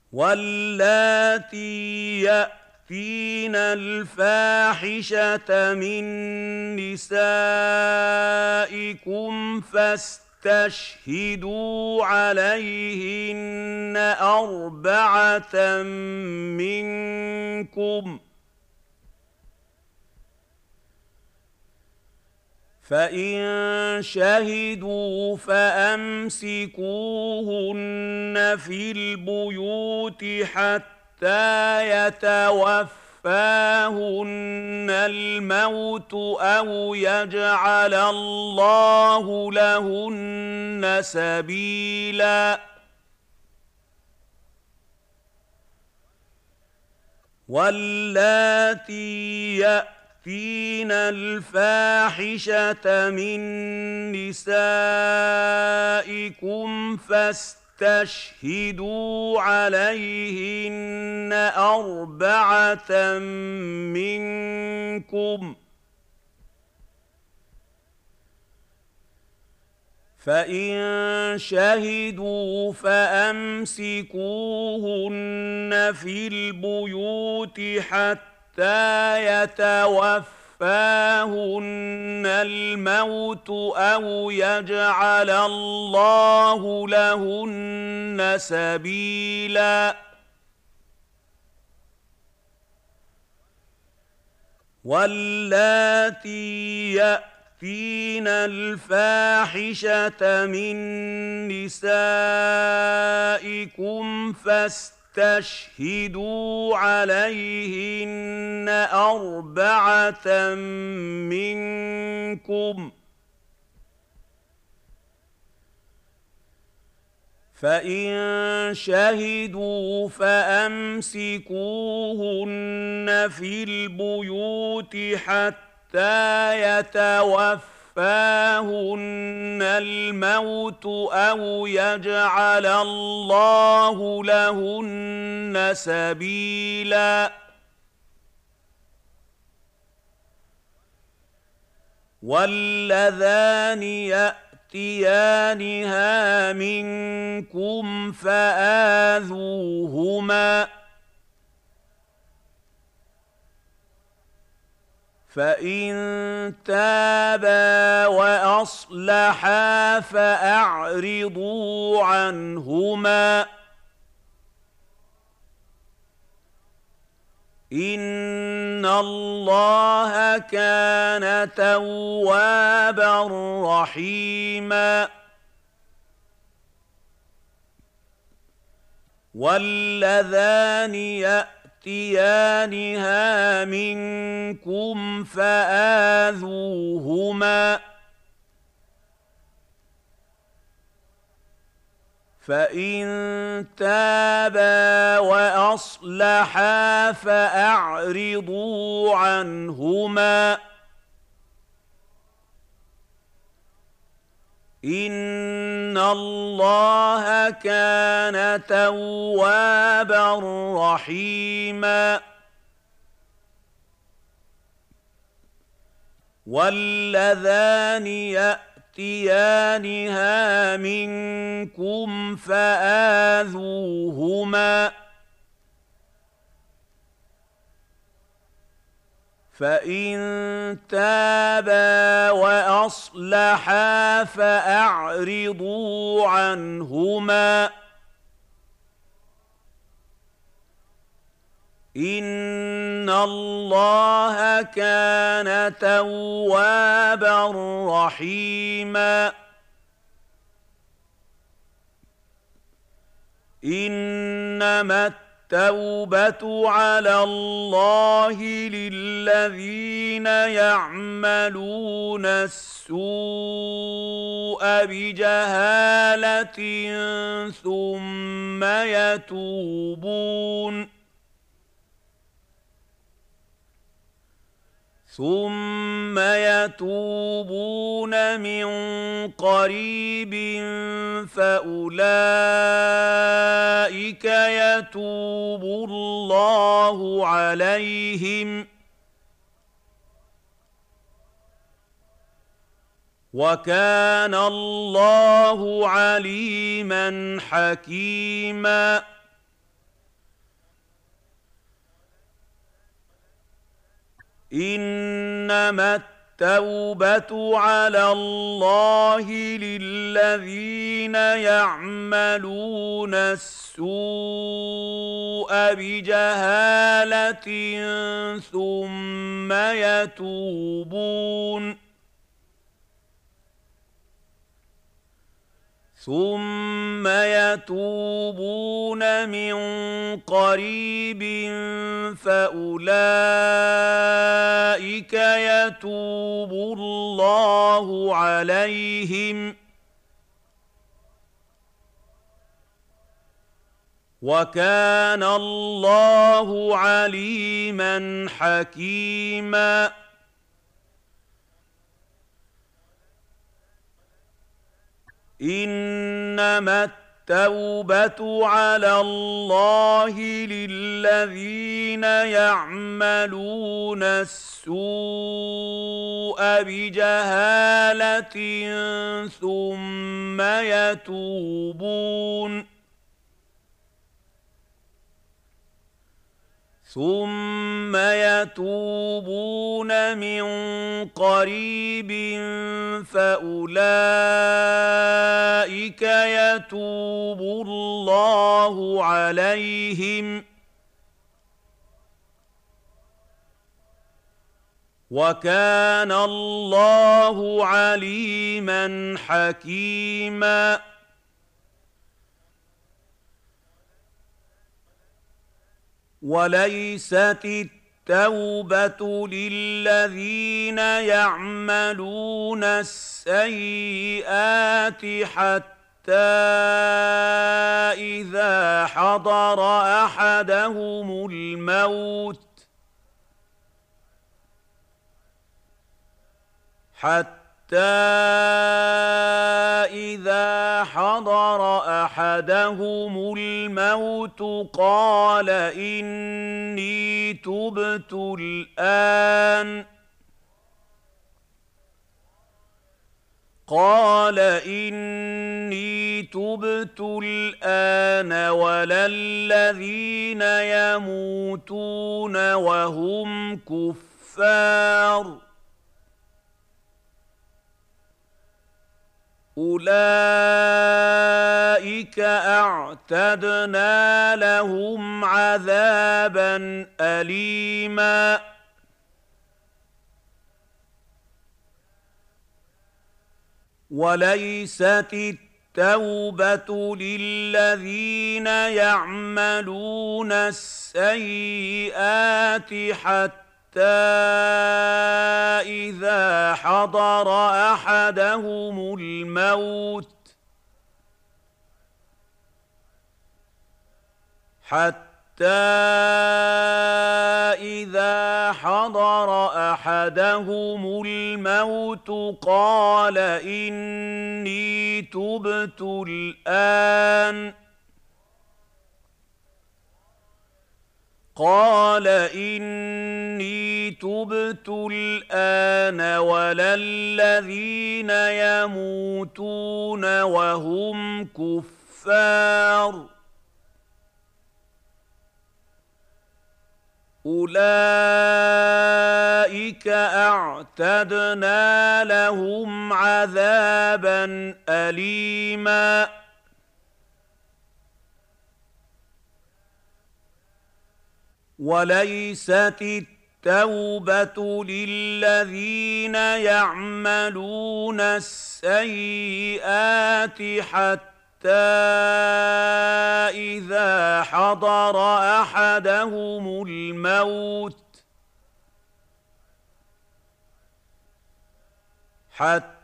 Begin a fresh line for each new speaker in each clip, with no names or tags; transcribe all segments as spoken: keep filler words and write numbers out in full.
وَاللَّاتِي يَأْتِينَ الْفَاحِشَةَ مِن نِّسَائِكُمْ فَاسْتَشْهِدُوا عَلَيْهِنَّ أَرْبَعَةً مِّنكُمْ ۖ فَإِن شَهِدُوا فَأَمْسِكُوهُنَّ فِي الْبُيُوتِ حَتَّىٰ يَتَوَفَّاهُنَّ الْمَوْتُ أَوْ يَجْعَلَ اللَّهُ لَهُنَّ سَبِيلًا. وَاللَّاتِي يَأْتِينَ الْفَاحِشَةَ مِن نِّسَائِكُمْ فَاسْتَشْهِدُوا عَلَيْهِنَّ أَرْبَعَةً مِّنكُمْ ۖ فَإِن شَهِدُوا فَأَمْسِكُوهُنَّ فِي الْبُيُوتِ حَتَّىٰ يَتَوَفَّاهُنَّ الْمَوْتُ أَوْ يَجْعَلَ اللَّهُ لَهُنَّ سَبِيلًا. وَاللَّاتِي يَأْتِينَ الْفَاحِشَةَ مِن نِّسَائِكُمْ فَاسْتَشْهِدُوا عَلَيْهِنَّ أَرْبَعَةً مِّنكُمْ ۖ فَإِن شَهِدُوا فَأَمْسِكُوهُنَّ فِي الْبُيُوتِ حَتَّىٰ يَتَوَفَّاهُنَّ الْمَوْتُ أَوْ يَجْعَلَ اللَّهُ لَهُنَّ سَبِيلًا. وَاللَّذَانِ يَأْتِيَانِهَا مِنكُمْ فَآذُوهُمَا ۖ فَإِن تَابَا وَأَصْلَحَا فَأَعْرِضُوا عَنْهُمَا ۗ إِنَّ اللَّهَ كَانَ تَوَّابًا رَّحِيمًا. وَاللَّذَانِ يَأْتِيَانِهَا مِنكُمْ فَآذُوهُمَا ۖ فَإِن تَابَا وَأَصْلَحَا فَأَعْرِضُوا عَنْهُمَا ۗ إِنَّ اللَّهَ كَانَ تَوَّابًا رَّحِيمًا. وَاللَّذَانِ يَأْتِيَانِهَا مِنكُمْ فَآذُوهُمَا ۖ فَإِن تَابَا وَأَصْلَحَا فَأَعْرِضُوا عَنْهُمَا ۗ إِنَّ اللَّهَ كَانَ تَوَّابًا رَّحِيمًا. إِنَّمَا التَّوْبَةُ عَلَى اللَّهِ لِلَّذِينَ يَعْمَلُونَ السُّوءَ بِجَهَالَةٍ ثُمَّ يَتُوبُونَ ثُمَّ يَتُوبُونَ مِن قَرِيبٍ فَأُولَٰئِكَ يَتُوبُ اللَّهُ عَلَيْهِمْ ۗ وَكَانَ اللَّهُ عَلِيمًا حَكِيمًا. إنما التوبة على الله للذين يعملون السوء بجهالة ثم يتوبون ثم يتوبون من قريب فأولئك يتوب الله عليهم وكان الله عليما حكيما إنما التوبة على الله للذين يعملون السوء بجهالة ثم يتوبون ثم يتوبون من قريب فأولئك يتوب الله عليهم وكان الله عليما حكيما وليست التوبة للذين يعملون السيئات حتى إذا حضر أحدهم الموت حتى إذا حضر أحدهم الموت قال إني تبت الآن قال إني تبت الآن ولا الذين يموتون وهم كفار أولئك أعتدنا لهم عذابا أليما وليست التوبة للذين يعملون السيئات حتى حتى إذا حضر أحدهم الموت حتى إذا حضر أحدهم الموت قال إني تبت الآن قال إني تبت الآن ولا الذين يموتون وهم كفار أولئك أعتدنا لهم عذابا أليما وليست التوبة للذين يعملون السيئات حتى إذا حضر أحدهم الموت حتى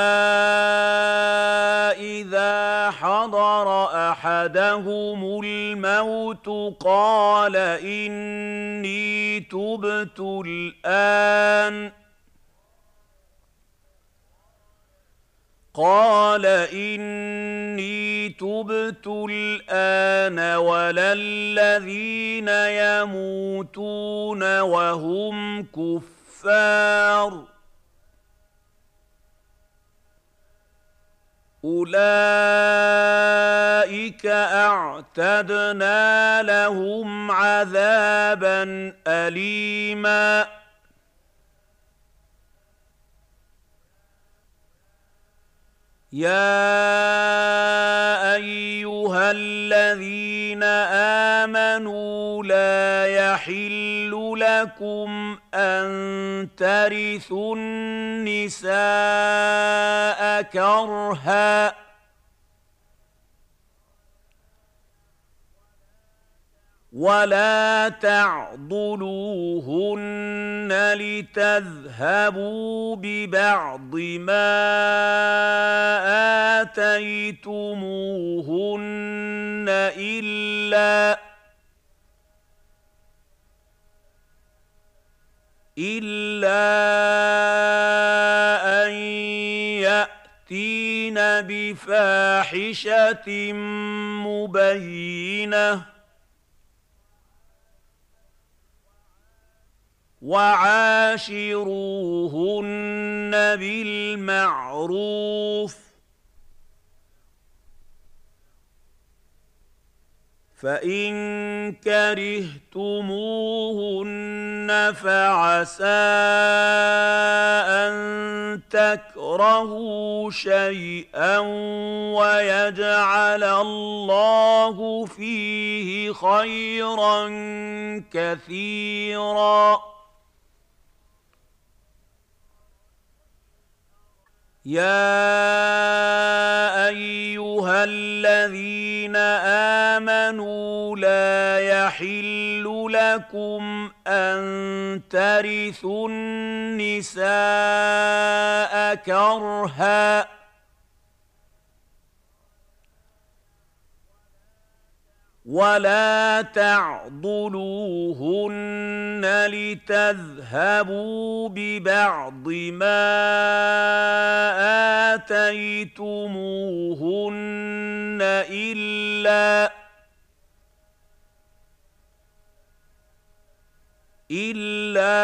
إذا حضر أحدهم الموت قال إني تبت الآن قال إني تبت الآن ولا الذين يموتون وهم كفار أولئك أعتدنا لهم عذابا أليما يَا أَيُّهَا الَّذِينَ آمَنُوا لَا يَحِلُّ لَكُمْ أَن تَرِثُوا النِّسَاءَ كَرْهًا وَلَا تَعْضُلُوهُنَّ لِتَذْهَبُوا بِبَعْضِ مَا آتَيْتُمُوهُنَّ إِلَّا إِلَّا أَن يَأْتِينَ بِفَاحِشَةٍ مُّبَيِّنَةٍ وَعَاشِرُوهُنَّ بِالْمَعْرُوفِ ۖ فَإِن كَرِهْتُمُوهُنَّ فَعَسَىٰ أَن تَكْرَهُوا شَيْئًا وَيَجْعَلَ اللَّهُ فِيهِ خَيْرًا كَثِيرًا. يَا أَيُّهَا الَّذِينَ آمَنُوا لَا يَحِلُّ لَكُمْ أَن تَرِثُوا النِّسَاءَ كَرْهًا وَلَا تَعْضُلُوهُنَّ لِتَذْهَبُوا بِبَعْضِ مَا آتَيْتُمُوهُنَّ إِلَّا إِلَّا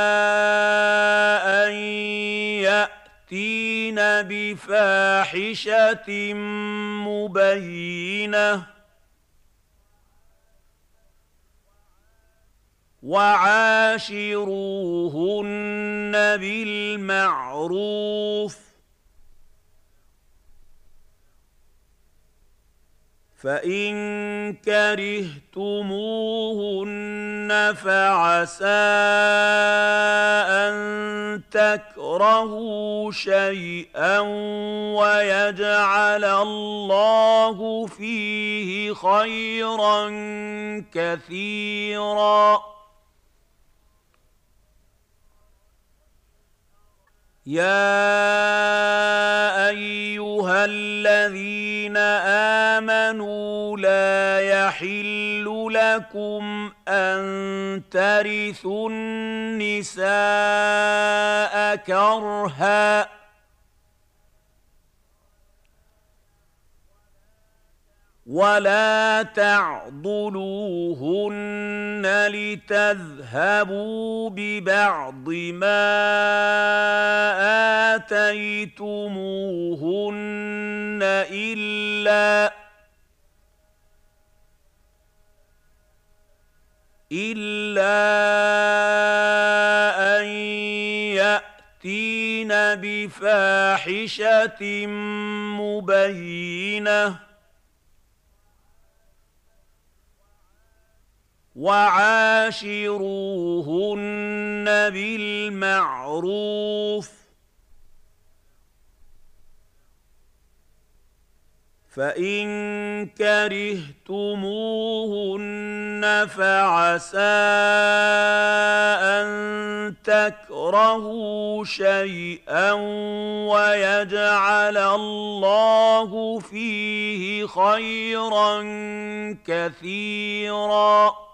أَن يَأْتِينَ بِفَاحِشَةٍ مُّبَيِّنَةٍ وَعَاشِرُوهُنَّ بِالْمَعْرُوفِ ۖ فَإِن كَرِهْتُمُوهُنَّ فَعَسَىٰ أَن تَكْرَهُوا شَيْئًا وَيَجْعَلَ اللَّهُ فِيهِ خَيْرًا كَثِيرًا. يَا أَيُّهَا الَّذِينَ آمَنُوا لَا يَحِلُّ لَكُمْ أَن تَرِثُوا النِّسَاءَ كَرْهًا وَلَا تَعْضُلُوهُنَّ لِتَذْهَبُوا بِبَعْضِ مَا آتَيْتُمُوهُنَّ إِلَّا إِلَّا أَن يَأْتِينَ بِفَاحِشَةٍ مُّبَيِّنَةٍ وَعَاشِرُوهُنَّ بِالْمَعْرُوفِ ۖ فَإِن كَرِهْتُمُوهُنَّ فَعَسَىٰ أَن تَكْرَهُوا شَيْئًا وَيَجْعَلَ اللَّهُ فِيهِ خَيْرًا كَثِيرًا.